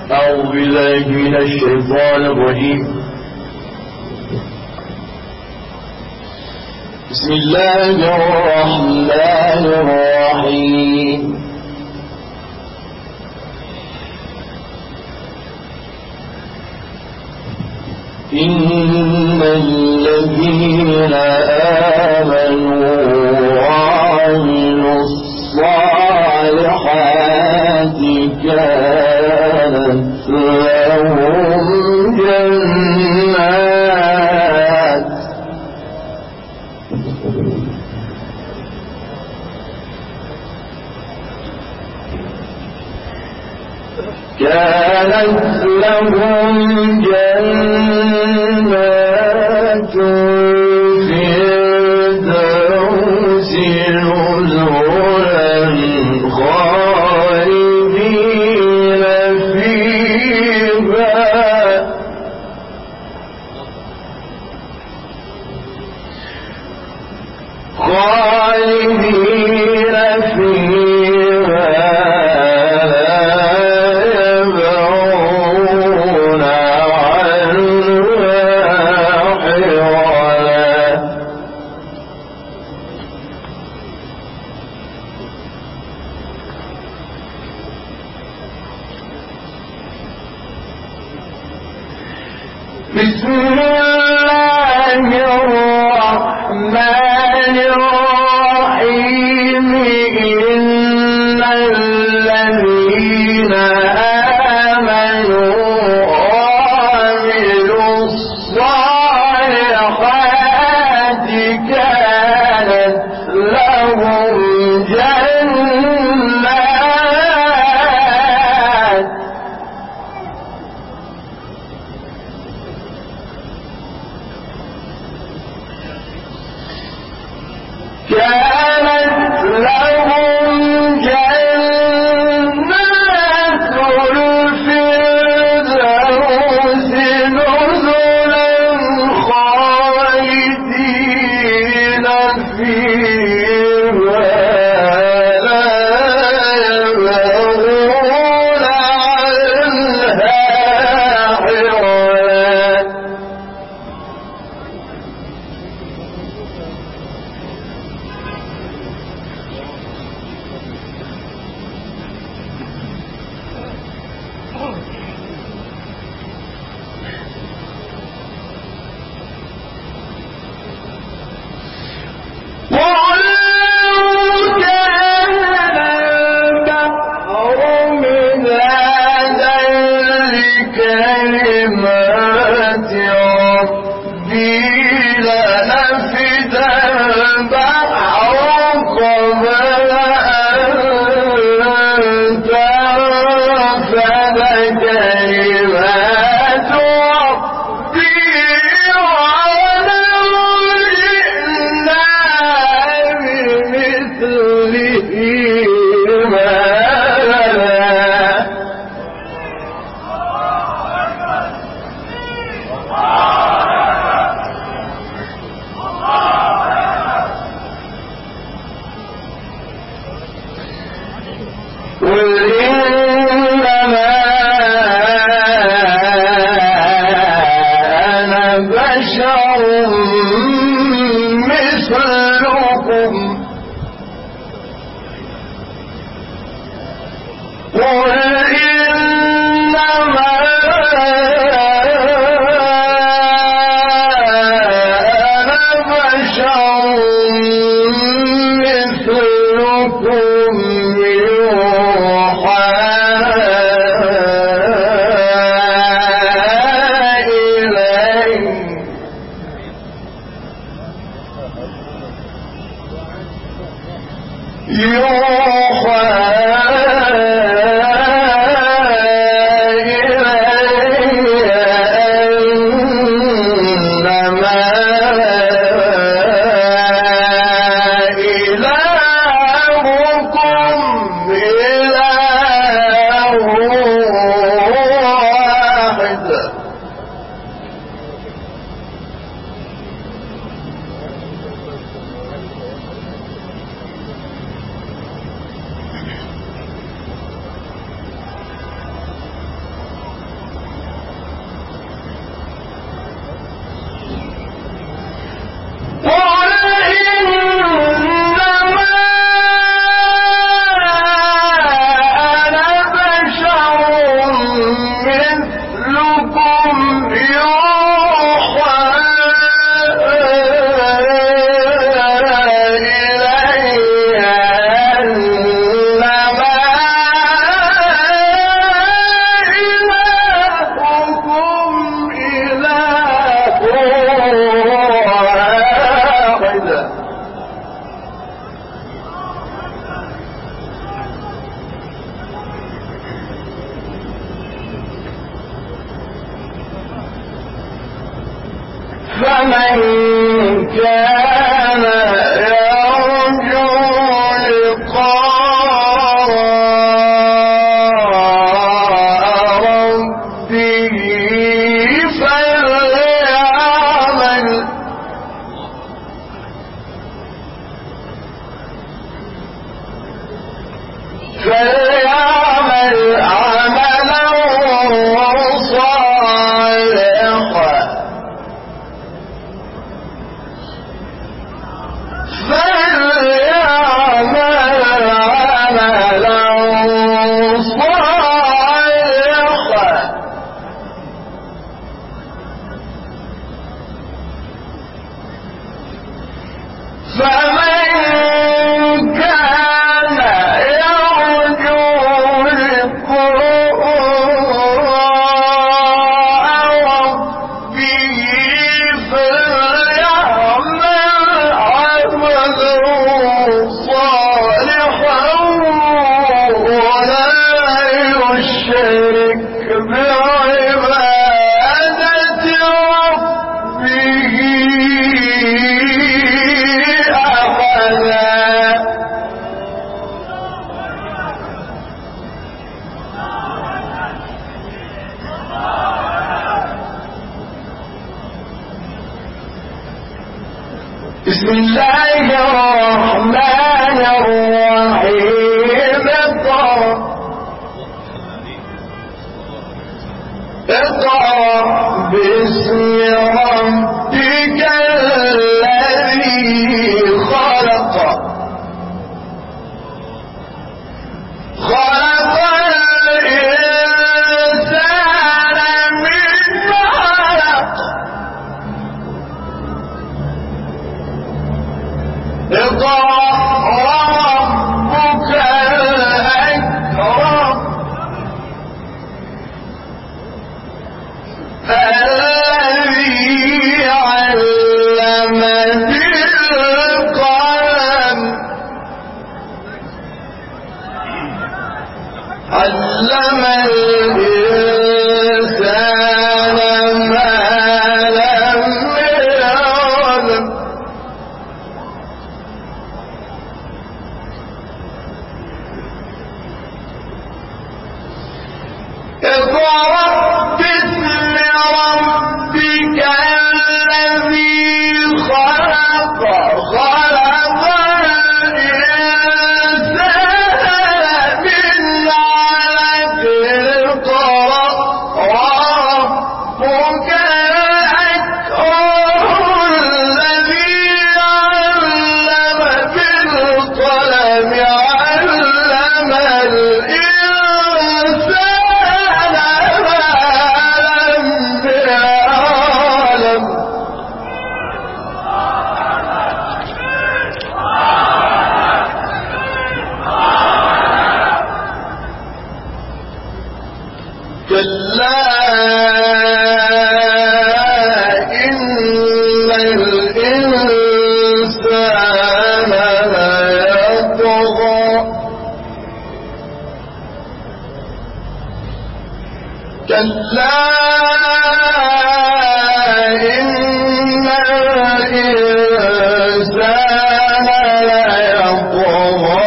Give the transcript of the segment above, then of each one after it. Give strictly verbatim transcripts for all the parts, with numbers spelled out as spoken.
أعوذ بالله من الشيطان الرجيم. بسم الله الرحمن الرحيم. إن الذين آمنوا وعملوا الصالحات كانت لهم جنات كانت لهم جنات الفردوس نزلا خالدين فيها خالدين فيها بسم الله الرحمن الرحيم. إن الذين آمنوا وعملوا الصالحات كانت لهم جنات كانت لهم جنات الفردوس نزلا خالدين فيها لا يبغون عنها حولا. قل إنما فمن كان يرجو لقاء ربه فليعمل فليعمل عملا صالحا فليعمل عملا صالحا فمن كان يرجو لقاء ربه فليعمل عملا صالحا ولا يشرك بعبادة ربه أحدا. بسم الله الرحمن الرحيم. اقرأ اقرأ باسم ربك الذي خلق خلق الإنسان من علق اقرأ وربك الأكرم الذي علم بالقلم علم الإنسان ما لم يعلم اقرأ باسم ربك الذي خلق خلق الإنسان من علق اقرأ وربك الأكرم الذي علم بالقلم علم الإنسان كلا إن الإنسان ليطغى كلا إن الإنسان ليطغى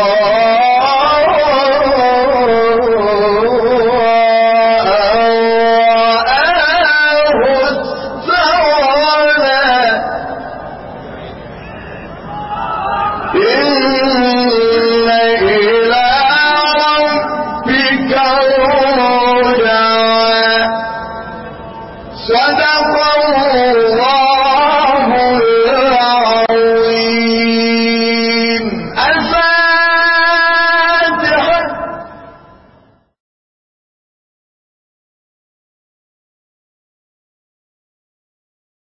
صدق